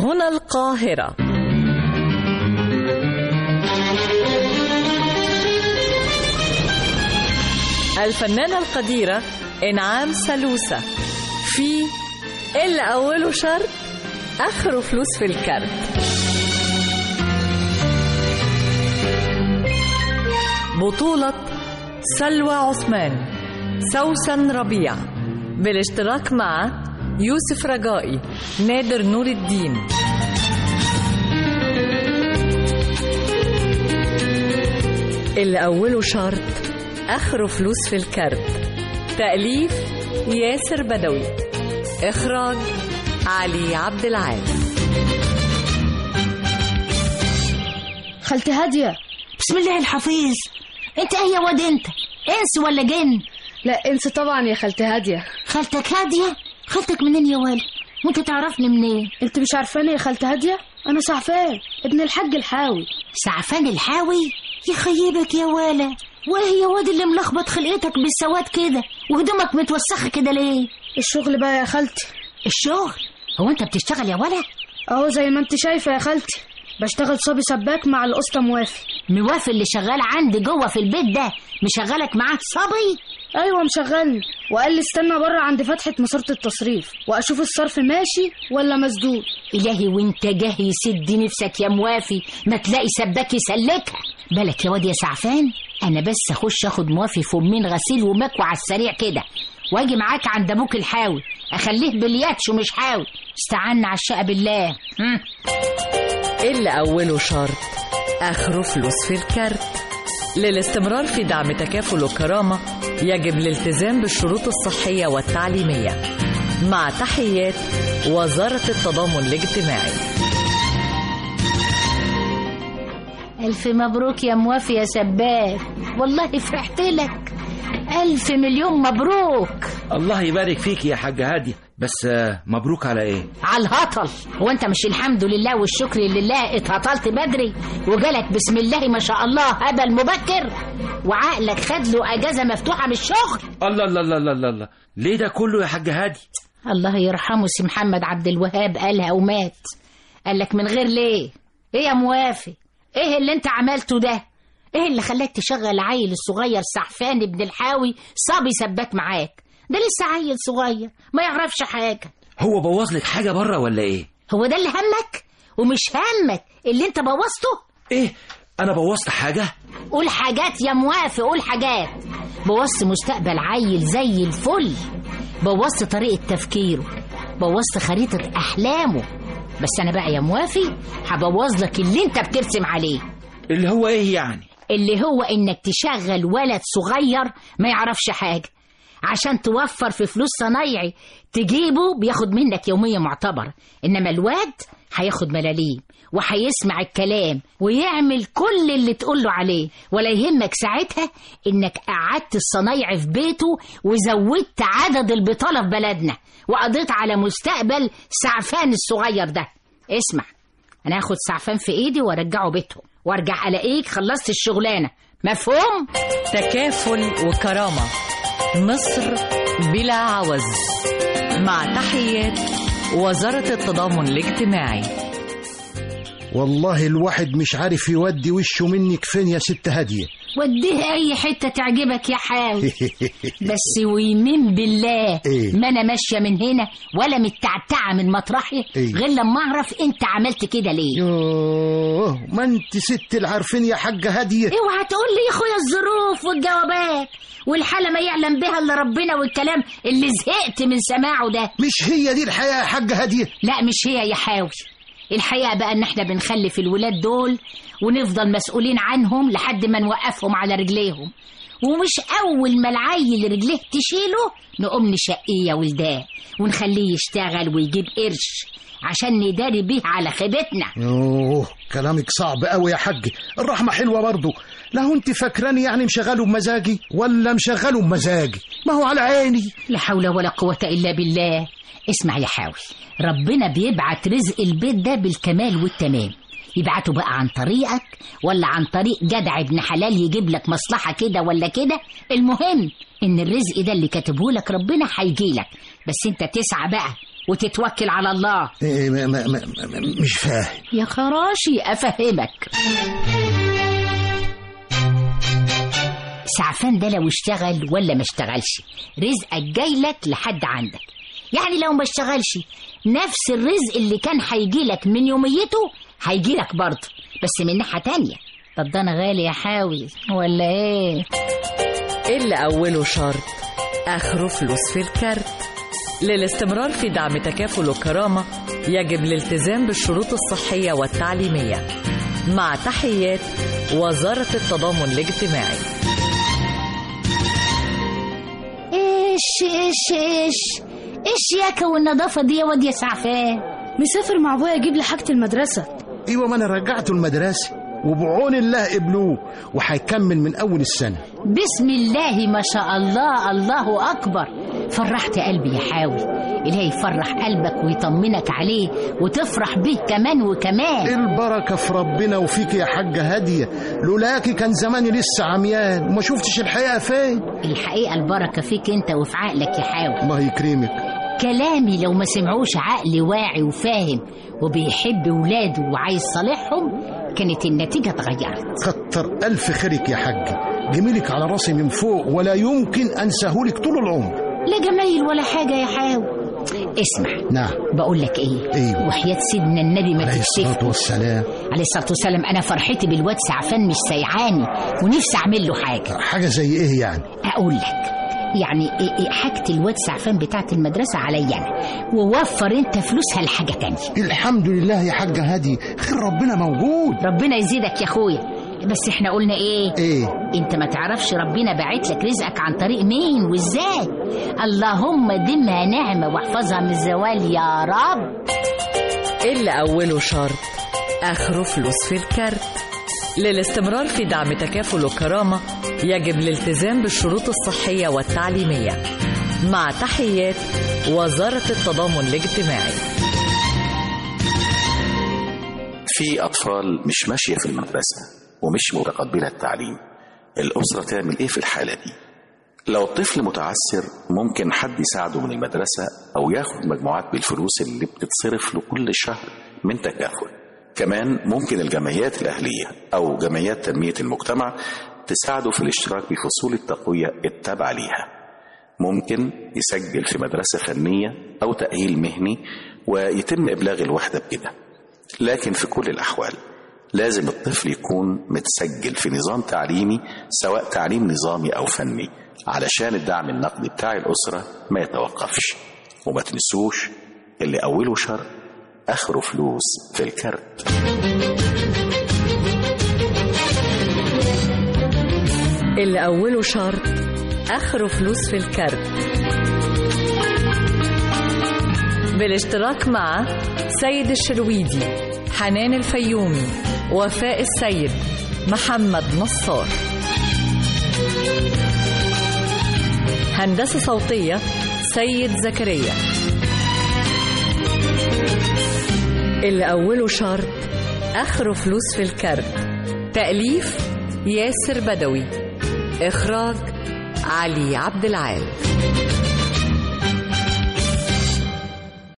هنا القاهرة. الفنانة القديرة إنعام سالوسة في اللي أوله شرط آخره فلوس في الكارت. بطولة سلوى عثمان، سوسن ربيع، بالاشتراك مع يوسف رجائي، نادر نور الدين. اللي أوله شرط آخره فلوس في الكارت. تأليف ياسر بدوي، إخراج علي عبد العال. خالتي هادية، بسم الله الحفيظ. انت ايه يا واد انت؟ انس ولا جن؟ لا انس طبعا يا خالتي هادية. خالتك هادية؟ خالتك منين يا ولد؟ وانت تعرفني منين؟ انت مش عارفاني يا خالتي هادية؟ انا سعفان ابن الحاج الحاوي. سعفان الحاوي؟ يخيبك يا ولا. وايه يا واد اللي ملخبط خلقتك بالسواد كده وهدومك متوسخه كده ليه؟ الشغل بقى يا خالتي. الشغل؟ هو انت بتشتغل يا ولا؟ اهو زي ما انت شايفه يا خالتي، بشتغل صبي سباك مع القسطى موافي. موافي اللي شغال عندي جوه في البيت ده مشغلك معاه صبي؟ ايوه مشغلني، وقال لي استنى بره عند فتحه ماسوره التصريف واشوف الصرف ماشي ولا مسدود. الهي وانت جاي يسد نفسك يا موافي ما تلاقي سباك يسلكها. بالك يا واد يا سعفان، انا بس اخش اخد موافي فمين غسيل ومكوى على السريع كده واجي معاك عند ابوك الحاوي اخليه بلياتش ومش حاوي. استعنا على الشقه بالله. اللي أوله شرط آخره فلوس في الكارت. للاستمرار في دعم تكافل وكرامة يجب الالتزام بالشروط الصحية والتعليمية. مع تحيات وزارة التضامن الاجتماعي. ألف مبروك يا موافي يا سباك، والله فرحت لك. 1000 مليون مبروك. الله يبارك فيك يا حاج هادي. بس مبروك على ايه؟ على الهطل. هو انت مش الحمد لله والشكر لله اتهطلت بدري وجالك بسم الله ما شاء الله هبل مبكر وعقلك خد له اجازه مفتوحه من الشغل؟ الله الله الله الله الله، ليه ده كله يا حاج هادي؟ الله يرحمه سي محمد عبد الوهاب قالها ومات. قال لك من غير ليه؟ ايه يا موافي؟ ايه اللي انت عملته ده؟ ايه اللي خلاك تشغل عيل الصغير سعفان ابن الحاوي صبي سباك معاك؟ ده لسه عيل صغير ما يعرفش حاجه. هو بوظ لك حاجه بره ولا ايه؟ هو ده اللي همك؟ ومش همك اللي انت بوظته؟ ايه انا بوظت حاجه؟ قول حاجات يا موافق، قول حاجات. بوظت مستقبل عيل زي الفل، بوظت طريقه تفكيره، بوظت خريطه احلامه. بس انا بقى يا موافي هبوظ لك اللي انت بترسم عليه. اللي هو ايه يعني؟ اللي هو انك تشغل ولد صغير ما يعرفش حاجه عشان توفر في فلوس صنايعي تجيبه بياخد منك يومية معتبر، انما الواد هياخد ملاليم وهيسمع الكلام ويعمل كل اللي تقوله عليه، ولا يهمك ساعتها انك قعدت الصنايعي في بيته وزودت عدد البطالة في بلدنا وقضيت على مستقبل سعفان الصغير ده. اسمع، انا هاخد سعفان في ايدي وارجعه بيتهم وارجع الاقيك خلصت الشغلانة. مفهوم؟ تكافل وكرامة، مصر بلا عوز. مع تحيات وزارة التضامن الاجتماعي. والله الواحد مش عارف يودي وشه منك فين يا ست هادية. وديه اي حتة تعجبك يا حاوي. بس ويمين بالله إيه؟ ما انا ماشية من هنا ولا متعتعة من مطرحي إيه؟ غير لما اعرف انت عملت كده ليه. يوه ما انت ست العارفين يا حاجة هادية. اوعى تقول لي يا اخويا الظروف والجوابات والحالة ما يعلم بها الا ربنا والكلام اللي زهقت من سماعه ده. مش هي دي الحياة يا حاجة هادية؟ لا مش هي يا حاوي. الحقيقة بقى ان احنا بنخلف الولاد دول ونفضل مسؤولين عنهم لحد ما نوقفهم على رجليهم، ومش اول ما العيل رجليه تشيله نقوم نشقيه يا ولدان ونخليه يشتغل ويجيب قرش عشان نداري بيه على خيبتنا. يوه كلامك صعب قوي يا حاج. الرحمة حلوة برضو. لا انت فاكراني يعني مشغله بمزاجي ولا مشغله بمزاجي؟ ما هو على عيني. لا حول ولا قوة الا بالله. اسمع يا حاوي، ربنا بيبعت رزق البيت ده بالكمال والتمام. يبعته بقى عن طريقك ولا عن طريق جدع ابن حلال يجيب لك مصلحة كده ولا كده، المهم ان الرزق ده اللي كاتبه لك ربنا هيجيلك. بس انت تسعى بقى وتتوكل على الله. مش فاهم يا خراشي أفهمك. سعفان ده لو اشتغل ولا ما اشتغلش رزقك جايلك لحد عندك. يعني لو ما اشتغلش نفس الرزق اللي كان هيجيلك من يوميته هيجيلك برضه، بس من ناحية تانية. طب ده أنا غالي يا حاوي ولا ايه؟ اللي أوله شرط آخره فلوس في الكارت. للاستمرار في دعم تكافل وكرامة يجب الالتزام بالشروط الصحية والتعليمية. مع تحيات وزارة التضامن الاجتماعي. ايش ياكا والنظافة دي يا واد يا سعفان؟ مسافر مع ابويا يجيب لي حاجة المدرسة. ايوه، ما انا رجعته المدرسة وبعون الله قبلوه وهيكمل من اول السنة. بسم الله ما شاء الله، الله اكبر. فرحت قلبي يا حاوي. إلهي يفرح قلبك ويطمنك عليه وتفرح بيه كمان وكمان. البركة في ربنا وفيك يا حاجة هادية، لولاكي كان زماني لسه عميان وما شفتش الحقيقة فين. الحقيقة البركة فيك انت وفي عقلك يا حاوي. الله يكرمك. كلامي لو ما سمعوش عقل واعي وفاهم وبيحب ولاده وعايز صالحهم كانت النتيجة اتغيرت. كتر ألف خيرك يا حاج، جميلك على راسي من فوق ولا يمكن أنساهولك طول العمر. لا جمايل ولا حاجة يا حاوي. اسمع. نعم. بقول لك ايه؟ ايوه. وحياة سيدنا النبي ما عليه الصلاة والسلام. عليه الصلاة والسلام. انا فرحتي بالواد سعفان مش سيعاني ونفسي اعمل له حاجة زي ايه يعني؟ اقول لك يعني حاجة الواد سعفان بتاعت المدرسة عليا أنا، ووفر انت فلوسها لحاجة تانية. الحمد لله يا حاجة هادي، خير ربنا موجود. ربنا يزيدك يا اخويا. بس احنا قلنا ايه؟ انت ما تعرفش ربنا باعت لك رزقك عن طريق مين وازاي. اللهم دمها نعمة واحفظها من الزوال يا رب. اللي أوله شرط آخره فلوس في الكارت. للاستمرار في دعم تكافل وكرامة يجب الالتزام بالشروط الصحية والتعليمية. مع تحيات وزارة التضامن الاجتماعي. في أطفال مش ماشية في المدرسة ومش متقبلة التعليم، الأسرة تعمل إيه في الحالة دي؟ لو الطفل متعسر ممكن حد يساعده من المدرسة أو ياخد مجموعات بالفلوس اللي بتتصرف له كل شهر من تكافل. كمان ممكن الجمعيات الأهلية أو جمعيات تنمية المجتمع تساعده في الاشتراك بفصول التقوية التابعة ليها. ممكن يسجل في مدرسة فنية أو تأهيل مهني ويتم إبلاغ الوحدة بكده. لكن في كل الأحوال لازم الطفل يكون متسجل في نظام تعليمي، سواء تعليم نظامي أو فني، علشان الدعم النقدي بتاع الأسرة ما يتوقفش. وما تنسوش اللي أوله شر آخره فلوس في الكارت. اللي أوله شرط آخره فلوس في الكارت. بالاشتراك مع سيد الشرويدي، حنان الفيومي، وفاء السيد، محمد نصار. هندسة صوتية سيد زكريا. اللي أوله شرط آخره فلوس في الكارت. تأليف ياسر بدوي. إخراج علي عبد العال.